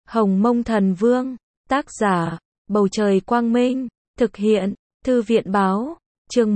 Hồng Mông Thần Vương, tác giả, Bầu Trời Quang Minh, thực hiện, Thư viện Báo, chương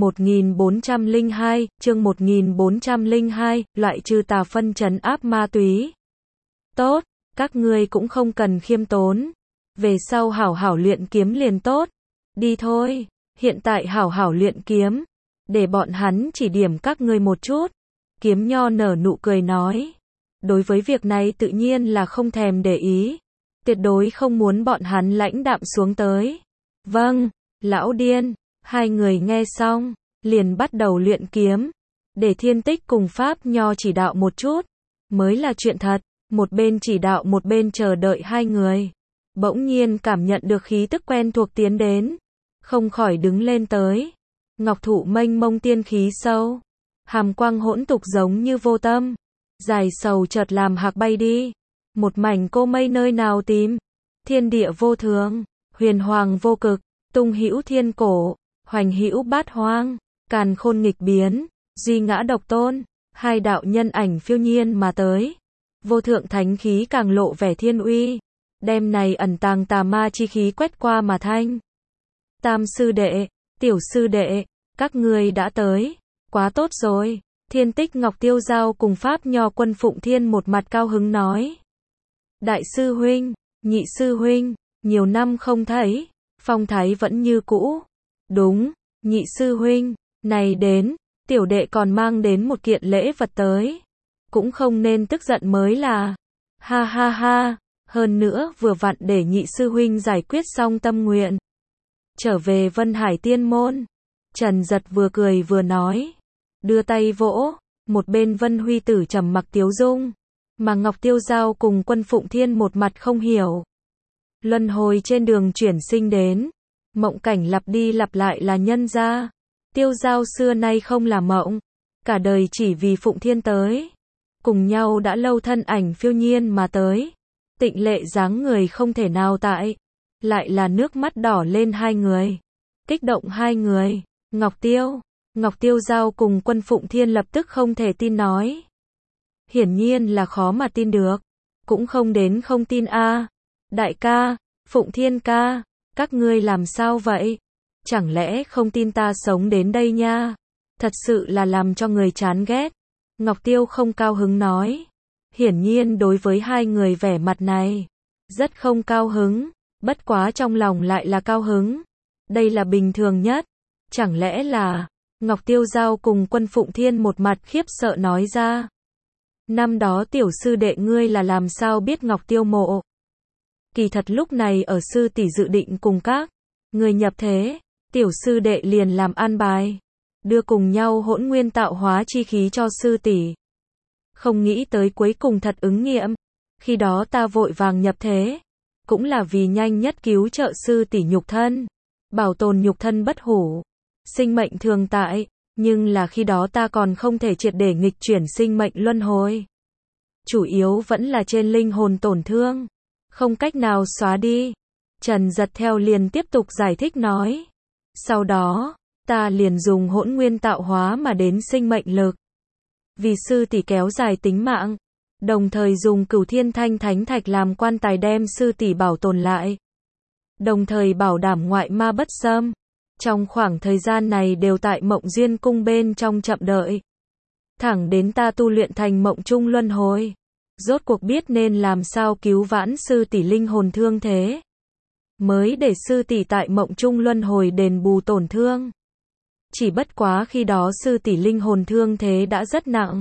1402, loại trừ tà phân trấn áp ma túy. Tốt, các ngươi cũng không cần khiêm tốn, về sau hảo hảo luyện kiếm liền tốt, đi thôi, hiện tại hảo hảo luyện kiếm, để bọn hắn chỉ điểm các ngươi một chút. Kiếm Nho nở nụ cười nói, đối với việc này tự nhiên là không thèm để ý, tuyệt đối không muốn bọn hắn lãnh đạm xuống tới. Vâng, lão điên, hai người nghe xong, liền bắt đầu luyện kiếm, để Thiên Tích cùng Pháp Nho chỉ đạo một chút, mới là chuyện thật. Một bên chỉ đạo một bên chờ đợi hai người, bỗng nhiên cảm nhận được khí tức quen thuộc tiến đến, không khỏi đứng lên tới. Ngọc thụ mênh mông tiên khí sâu, hàm quang hỗn tục giống như vô tâm, dài sầu chợt làm hạc bay đi, một mảnh cô mây nơi nào tìm, thiên địa vô thường, huyền hoàng vô cực, tung hữu thiên cổ, hoành hữu bát hoang, càn khôn nghịch biến, duy ngã độc tôn, hai đạo nhân ảnh phiêu nhiên mà tới. Vô thượng thánh khí càng lộ vẻ thiên uy, đem này ẩn tàng tà ma chi khí quét qua mà thanh. Tam sư đệ, tiểu sư đệ, các ngươi đã tới, quá tốt rồi. Thiên Tích Ngọc Tiêu Giao cùng Pháp Nho Quân Phụng Thiên một mặt cao hứng nói. Đại sư huynh, nhị sư huynh, nhiều năm không thấy, phong thái vẫn như cũ. Đúng, nhị sư huynh, này đến, tiểu đệ còn mang đến một kiện lễ vật tới. Cũng không nên tức giận mới là. Ha ha ha, hơn nữa vừa vặn để nhị sư huynh giải quyết xong tâm nguyện. Trở về Vân Hải Tiên Môn. Trần Giật vừa cười vừa nói. Đưa tay vỗ, một bên Vân Huy Tử trầm mặc tiếu dung. Mà Ngọc Tiêu Giao cùng Quân Phụng Thiên một mặt không hiểu. Luân hồi trên đường chuyển sinh đến. Mộng cảnh lặp đi lặp lại là nhân gia. Tiêu Giao xưa nay không là mộng. Cả đời chỉ vì Phụng Thiên tới. Cùng nhau đã lâu thân ảnh phiêu nhiên mà tới. Tịnh lệ dáng người không thể nào tại. Lại là nước mắt đỏ lên hai người. Kích động hai người. Ngọc Tiêu Giao cùng Quân Phụng Thiên lập tức không thể tin nói. Hiển nhiên là khó mà tin được. Cũng không đến không tin a. Đại ca, Phụng Thiên ca, các ngươi làm sao vậy? Chẳng lẽ không tin ta sống đến đây nha? Thật sự là làm cho người chán ghét. Ngọc Tiêu không cao hứng nói. Hiển nhiên đối với hai người vẻ mặt này, rất không cao hứng, bất quá trong lòng lại là cao hứng. Đây là bình thường nhất. Chẳng lẽ là, Ngọc Tiêu Giao cùng Quân Phụng Thiên một mặt khiếp sợ nói ra. Năm đó tiểu sư đệ ngươi là làm sao biết Ngọc Tiêu mộ? Kỳ thật lúc này ở sư tỷ dự định cùng các người nhập thế, tiểu sư đệ liền làm an bài. Đưa cùng nhau hỗn nguyên tạo hóa chi khí cho sư tỷ. Không nghĩ tới cuối cùng thật ứng nghiệm. Khi đó ta vội vàng nhập thế. Cũng là vì nhanh nhất cứu trợ sư tỷ nhục thân. Bảo tồn nhục thân bất hủ. Sinh mệnh thường tại. Nhưng là khi đó ta còn không thể triệt để nghịch chuyển sinh mệnh luân hồi. Chủ yếu vẫn là trên linh hồn tổn thương. Không cách nào xóa đi. Trần Giật theo liền tiếp tục giải thích nói. Sau đó, ta liền dùng hỗn nguyên tạo hóa mà đến sinh mệnh lực. Vì sư tỷ kéo dài tính mạng. Đồng thời dùng Cửu Thiên Thanh Thánh Thạch làm quan tài đem sư tỷ bảo tồn lại. Đồng thời bảo đảm ngoại ma bất xâm. Trong khoảng thời gian này đều tại Mộng Duyên Cung bên trong chậm đợi. Thẳng đến ta tu luyện thành Mộng Trung Luân Hồi. Rốt cuộc biết nên làm sao cứu vãn sư tỷ linh hồn thương thế. Mới để sư tỷ tại Mộng Trung Luân Hồi đền bù tổn thương. Chỉ bất quá khi đó sư tỷ linh hồn thương thế đã rất nặng.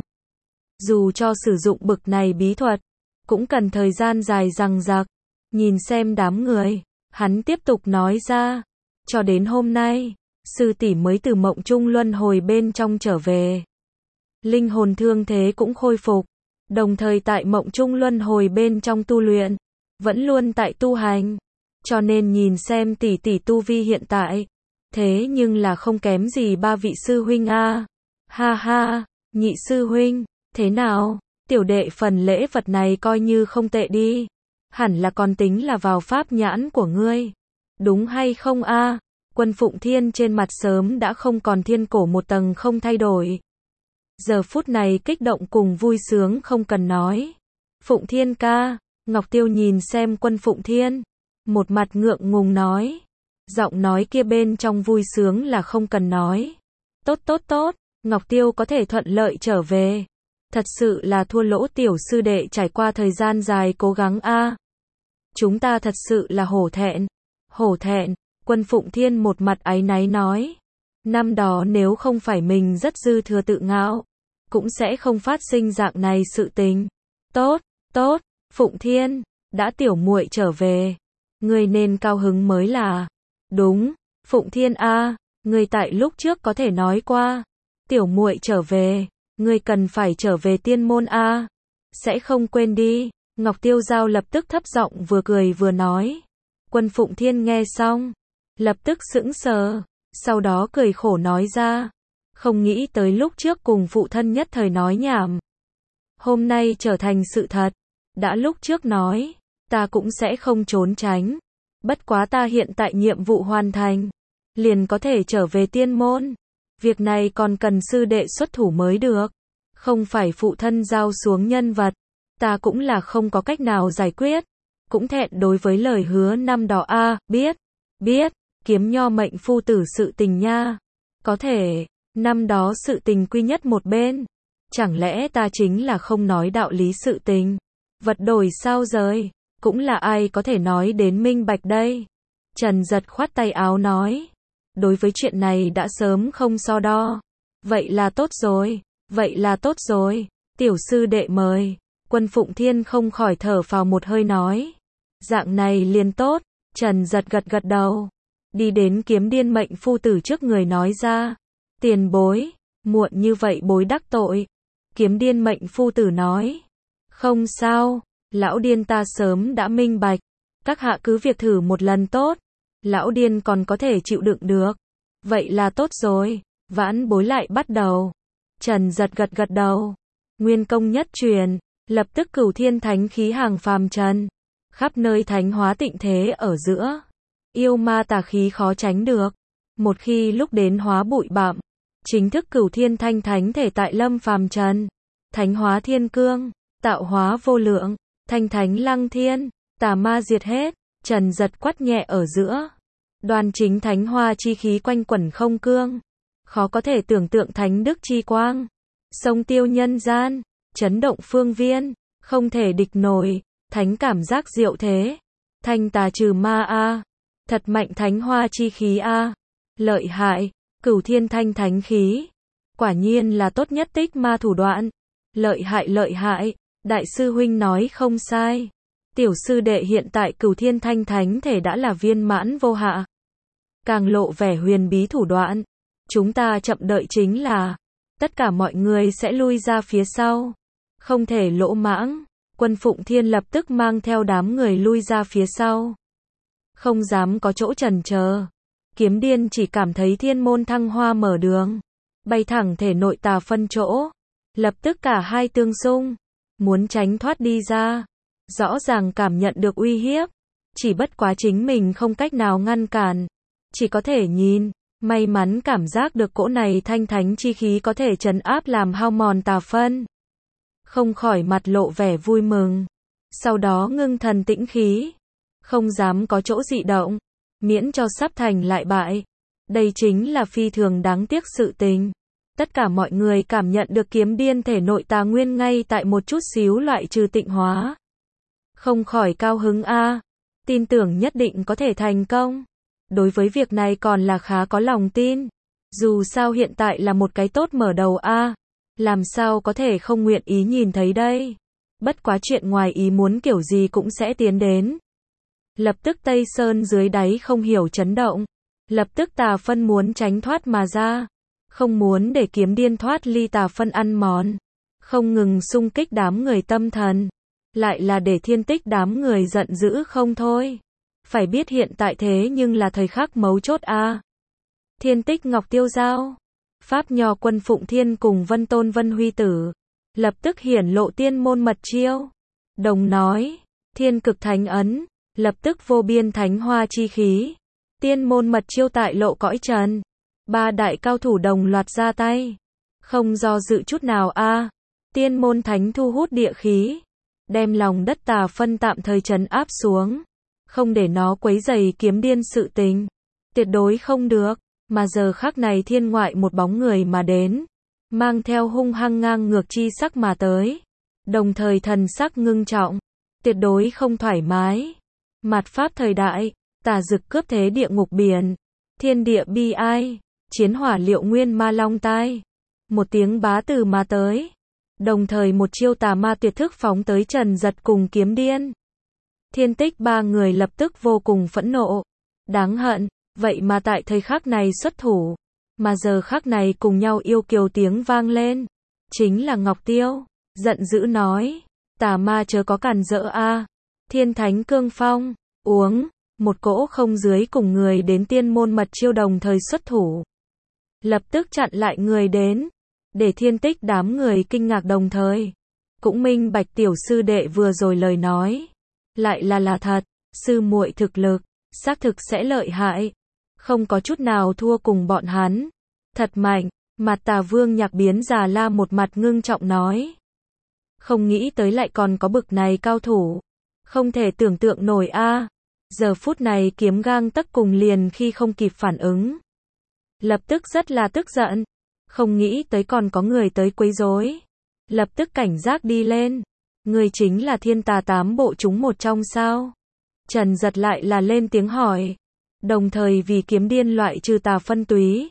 Dù cho sử dụng bực này bí thuật, cũng cần thời gian dài dằng dặc. Nhìn xem đám người, hắn tiếp tục nói ra. Cho đến hôm nay, sư tỷ mới từ Mộng Trung Luân Hồi bên trong trở về. Linh hồn thương thế cũng khôi phục. Đồng thời tại Mộng Trung Luân Hồi bên trong tu luyện. Vẫn luôn tại tu hành. Cho nên nhìn xem tỷ tỷ tu vi hiện tại. Thế nhưng là không kém gì ba vị sư huynh a. Ha ha, nhị sư huynh, thế nào? Tiểu đệ phần lễ vật này coi như không tệ đi. Hẳn là còn tính là vào pháp nhãn của ngươi. Đúng hay không a? Quân Phụng Thiên trên mặt sớm đã không còn thiên cổ một tầng không thay đổi. Giờ phút này kích động cùng vui sướng không cần nói. Phụng Thiên ca, Ngọc Tiêu nhìn xem Quân Phụng Thiên, một mặt ngượng ngùng nói. Giọng nói kia bên trong vui sướng là không cần nói. Tốt tốt tốt, Ngọc Tiêu có thể thuận lợi trở về. Thật sự là thua lỗ tiểu sư đệ trải qua thời gian dài cố gắng a. Chúng ta thật sự là hổ thẹn. Hổ thẹn, Quân Phụng Thiên một mặt áy náy nói. Năm đó nếu không phải mình rất dư thừa tự ngạo, cũng sẽ không phát sinh dạng này sự tình. Tốt, tốt, Phụng Thiên, đã tiểu muội trở về. Ngươi nên cao hứng mới là. Đúng, Phụng Thiên a, ngươi tại lúc trước có thể nói qua. Tiểu muội trở về, ngươi cần phải trở về tiên môn a. Sẽ không quên đi. Ngọc Tiêu Giao lập tức thấp giọng vừa cười vừa nói. Quân Phụng Thiên nghe xong, lập tức sững sờ, sau đó cười khổ nói ra. Không nghĩ tới lúc trước cùng phụ thân nhất thời nói nhảm. Hôm nay trở thành sự thật. Đã lúc trước nói, ta cũng sẽ không trốn tránh. Bất quá ta hiện tại nhiệm vụ hoàn thành, liền có thể trở về tiên môn. Việc này còn cần sư đệ xuất thủ mới được. Không phải phụ thân giao xuống nhân vật, ta cũng là không có cách nào giải quyết. Cũng thẹn đối với lời hứa năm đó a, biết, Kiếm Nho mệnh phu tử sự tình nha. Có thể, năm đó sự tình quy nhất một bên. Chẳng lẽ ta chính là không nói đạo lý sự tình? Vật đổi sao rời, cũng là ai có thể nói đến minh bạch đây. Trần Giật khoát tay áo nói. Đối với chuyện này đã sớm không so đo. Vậy là tốt rồi, tiểu sư đệ mời. Quân Phụng Thiên không khỏi thở phào một hơi nói. Dạng này liền tốt. Trần Giật gật gật đầu, đi đến Kiếm Điên mệnh phu tử trước người nói ra. Tiền bối, muộn như vậy bối đắc tội. Kiếm Điên mệnh phu tử nói. Không sao, lão điên ta sớm đã minh bạch. Các hạ cứ việc thử một lần tốt. Lão điên còn có thể chịu đựng được. Vậy là tốt rồi, vãn bối lại bắt đầu. Trần Giật gật gật đầu. Nguyên công nhất truyền, lập tức cửu thiên thánh khí hàng phàm trần. Khắp nơi thánh hóa tịnh thế ở giữa. Yêu ma tà khí khó tránh được. Một khi lúc đến hóa bụi bặm, chính thức cửu thiên thanh thánh thể tại lâm phàm trần. Thánh hóa thiên cương, tạo hóa vô lượng, thanh thánh lăng thiên, tà ma diệt hết. Trần Giật quát nhẹ ở giữa. Đoan chính thánh hoa chi khí quanh quẩn không cương. Khó có thể tưởng tượng thánh đức chi quang. Sông tiêu nhân gian, chấn động phương viên, không thể địch nổi. Thánh cảm giác diệu thế. Thanh tà trừ ma a. Thật mạnh thánh hoa chi khí a. Lợi hại, cửu thiên thanh thánh khí. Quả nhiên là tốt nhất tích ma thủ đoạn. Lợi hại, đại sư huynh nói không sai. Tiểu sư đệ hiện tại cửu thiên thanh thánh thể đã là viên mãn vô hạ. Càng lộ vẻ huyền bí thủ đoạn. Chúng ta chậm đợi chính là tất cả mọi người sẽ lui ra phía sau. Không thể lỗ mãng. Quân Phụng Thiên lập tức mang theo đám người lui ra phía sau. Không dám có chỗ chần chờ. Kiếm Điên chỉ cảm thấy thiên môn thăng hoa mở đường. Bay thẳng thể nội tà phân chỗ. Lập tức cả hai tương xung. Muốn tránh thoát đi ra. Rõ ràng cảm nhận được uy hiếp. Chỉ bất quá chính mình không cách nào ngăn cản. Chỉ có thể nhìn. May mắn cảm giác được cỗ này thanh thánh chi khí có thể trấn áp làm hao mòn tà phân. Không khỏi mặt lộ vẻ vui mừng. Sau đó ngưng thần tĩnh khí. Không dám có chỗ dị động. Miễn cho sắp thành lại bại. Đây chính là phi thường đáng tiếc sự tình. Tất cả mọi người cảm nhận được Kiếm Điên thể nội tà nguyên ngay tại một chút xíu loại trừ tịnh hóa. Không khỏi cao hứng a. Tin tưởng nhất định có thể thành công. Đối với việc này còn là khá có lòng tin. Dù sao hiện tại là một cái tốt mở đầu a. Làm sao có thể không nguyện ý nhìn thấy đây. Bất quá chuyện ngoài ý muốn kiểu gì cũng sẽ tiến đến. Lập tức Tây Sơn dưới đáy không hiểu chấn động. Lập tức tà phân muốn tránh thoát mà ra. Không muốn để Kiếm Điên thoát ly tà phân ăn mòn. Không ngừng xung kích đám người tâm thần. Lại là để Thiên Tích đám người giận dữ không thôi. Phải biết hiện tại thế nhưng là thời khắc mấu chốt a. Thiên Tích Ngọc Tiêu Giao, Pháp Nho Quân Phụng Thiên cùng Vân Tôn Vân Huy Tử. Lập tức hiển lộ tiên môn mật chiêu. Đồng nói, thiên cực thánh ấn. Lập tức vô biên thánh hoa chi khí. Tiên môn mật chiêu tại lộ cõi trần. Ba đại cao thủ đồng loạt ra tay. Không do dự chút nào a. Tiên môn thánh thu hút địa khí. đem lòng đất tà phân tạm thời trấn áp xuống, không để nó quấy rầy kiếm điên sự tình. Tuyệt đối không được, mà giờ khắc này thiên ngoại một bóng người mà đến, mang theo hung hăng ngang ngược chi sắc mà tới, đồng thời thần sắc ngưng trọng, tuyệt đối không thoải mái. Mạt pháp thời đại, tà dực cướp thế địa ngục biển, thiên địa bi ai, chiến hỏa liệu nguyên ma long tai. Một tiếng bá từ mà tới, đồng thời một chiêu tà ma tuyệt thức phóng tới Trần Giật cùng kiếm điên. Thiên Tích ba người lập tức vô cùng phẫn nộ, đáng hận, vậy mà tại thời khắc này xuất thủ, mà giờ khắc này cùng nhau yêu kiều tiếng vang lên, chính là Ngọc Tiêu, giận dữ nói, tà ma chớ có cản rỡ a. Thiên Thánh Cương Phong, uống, một cỗ không dưới cùng người đến tiên môn mật chiêu đồng thời xuất thủ, lập tức chặn lại người đến, để Thiên Tích đám người kinh ngạc đồng thời, cũng minh bạch tiểu sư đệ vừa rồi lời nói, lại là thật, sư muội thực lực, xác thực sẽ lợi hại, không có chút nào thua cùng bọn hắn, thật mạnh. Mặt Tà Vương Nhạc Biến Già La một mặt ngưng trọng nói, không nghĩ tới lại còn có bực này cao thủ, không thể tưởng tượng nổi a. Giờ phút này kiếm gang tấc cùng liền khi không kịp phản ứng, lập tức rất là tức giận, không nghĩ tới còn có người tới quấy rối, lập tức cảnh giác đi lên. Người chính là Thiên Tà tám bộ chúng một trong sao? Trần Giật lại là lên tiếng hỏi, đồng thời vì kiếm điên loại trừ tà phân túy.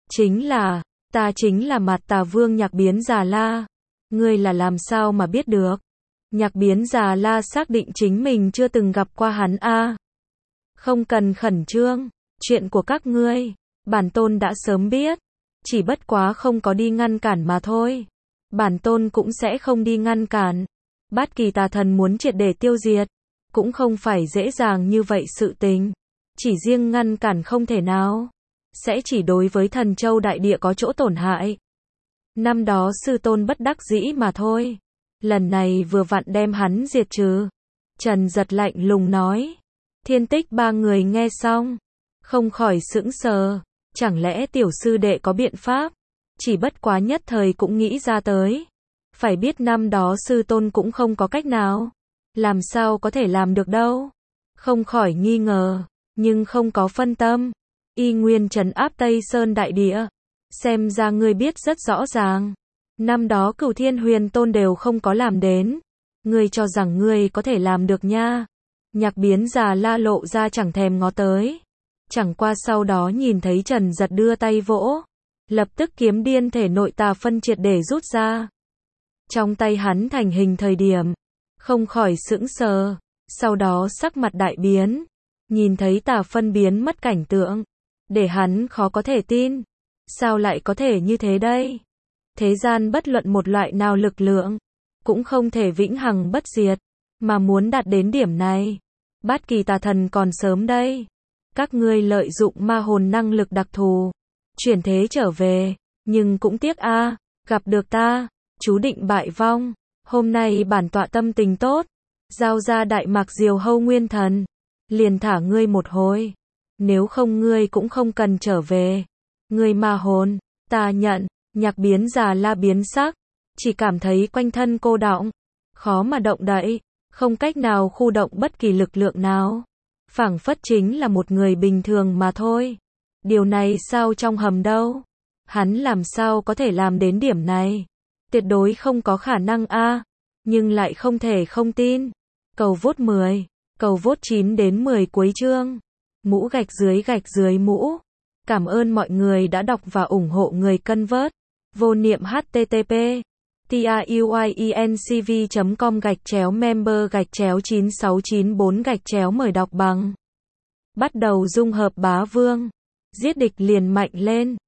Ta chính là Mạt Tà Vương Nhạc Biến Già La. Ngươi là làm sao mà biết được? Nhạc Biến Già La xác định chính mình chưa từng gặp qua hắn a. Không cần khẩn trương, chuyện của các ngươi, bản tôn đã sớm biết, chỉ bất quá không có đi ngăn cản mà thôi. Bản tôn cũng sẽ không đi ngăn cản. Bát kỳ tà thần muốn triệt để tiêu diệt, cũng không phải dễ dàng như vậy sự tình. Chỉ riêng ngăn cản không thể nào, sẽ chỉ đối với Thần Châu đại địa có chỗ tổn hại. Năm đó sư tôn bất đắc dĩ mà thôi, lần này vừa vặn đem hắn diệt trừ. Trần Giật lạnh lùng nói. Thiên Tích ba người nghe xong, không khỏi sững sờ, chẳng lẽ tiểu sư đệ có biện pháp? Chỉ bất quá nhất thời cũng nghĩ ra tới. Phải biết năm đó sư tôn cũng không có cách nào, làm sao có thể làm được đâu. Không khỏi nghi ngờ, nhưng không có phân tâm, y nguyên trấn áp Tây Sơn đại địa. Xem ra ngươi biết rất rõ ràng, năm đó Cửu Thiên Huyền Tôn đều không có làm đến, ngươi cho rằng ngươi có thể làm được nha. Nhạc Biến Già La lộ ra chẳng thèm ngó tới, chẳng qua sau đó nhìn thấy Trần Giật đưa tay vỗ, lập tức kiếm điên thể nội tà phân triệt để rút ra. Trong tay hắn thành hình thời điểm, không khỏi sững sờ, sau đó sắc mặt đại biến, nhìn thấy tà phân biến mất cảnh tượng, để hắn khó có thể tin. Sao lại có thể như thế đây? Thế gian bất luận một loại nào lực lượng, cũng không thể vĩnh hằng bất diệt, mà muốn đạt đến điểm này, Bát kỳ tà thần còn sớm đây. Các ngươi lợi dụng ma hồn năng lực đặc thù, chuyển thế trở về, nhưng cũng tiếc a, gặp được ta, chú định bại vong. Hôm nay bản tọa tâm tình tốt, giao ra Đại Mạc Diều Hâu Nguyên Thần, liền thả ngươi một hồi, nếu không ngươi cũng không cần trở về. Ngươi ma hồn, ta nhận. Nhạc Biến Già La biến sắc, chỉ cảm thấy quanh thân cô đọng, khó mà động đậy, không cách nào khu động bất kỳ lực lượng nào, phảng phất chính là một người bình thường mà thôi. Điều này sao trong hầm đâu? Hắn làm sao có thể làm đến điểm này? Tuyệt đối không có khả năng a, nhưng lại không thể không tin. Cầu vote 10, cầu vote 9 đến 10 cuối chương. Mũ gạch dưới mũ. Cảm ơn mọi người đã đọc và ủng hộ người cân vớt. Vô niệm http tiuyecom/member/9694/. Mời đọc bằng. Bắt đầu dung hợp bá vương, giết địch liền mạnh lên.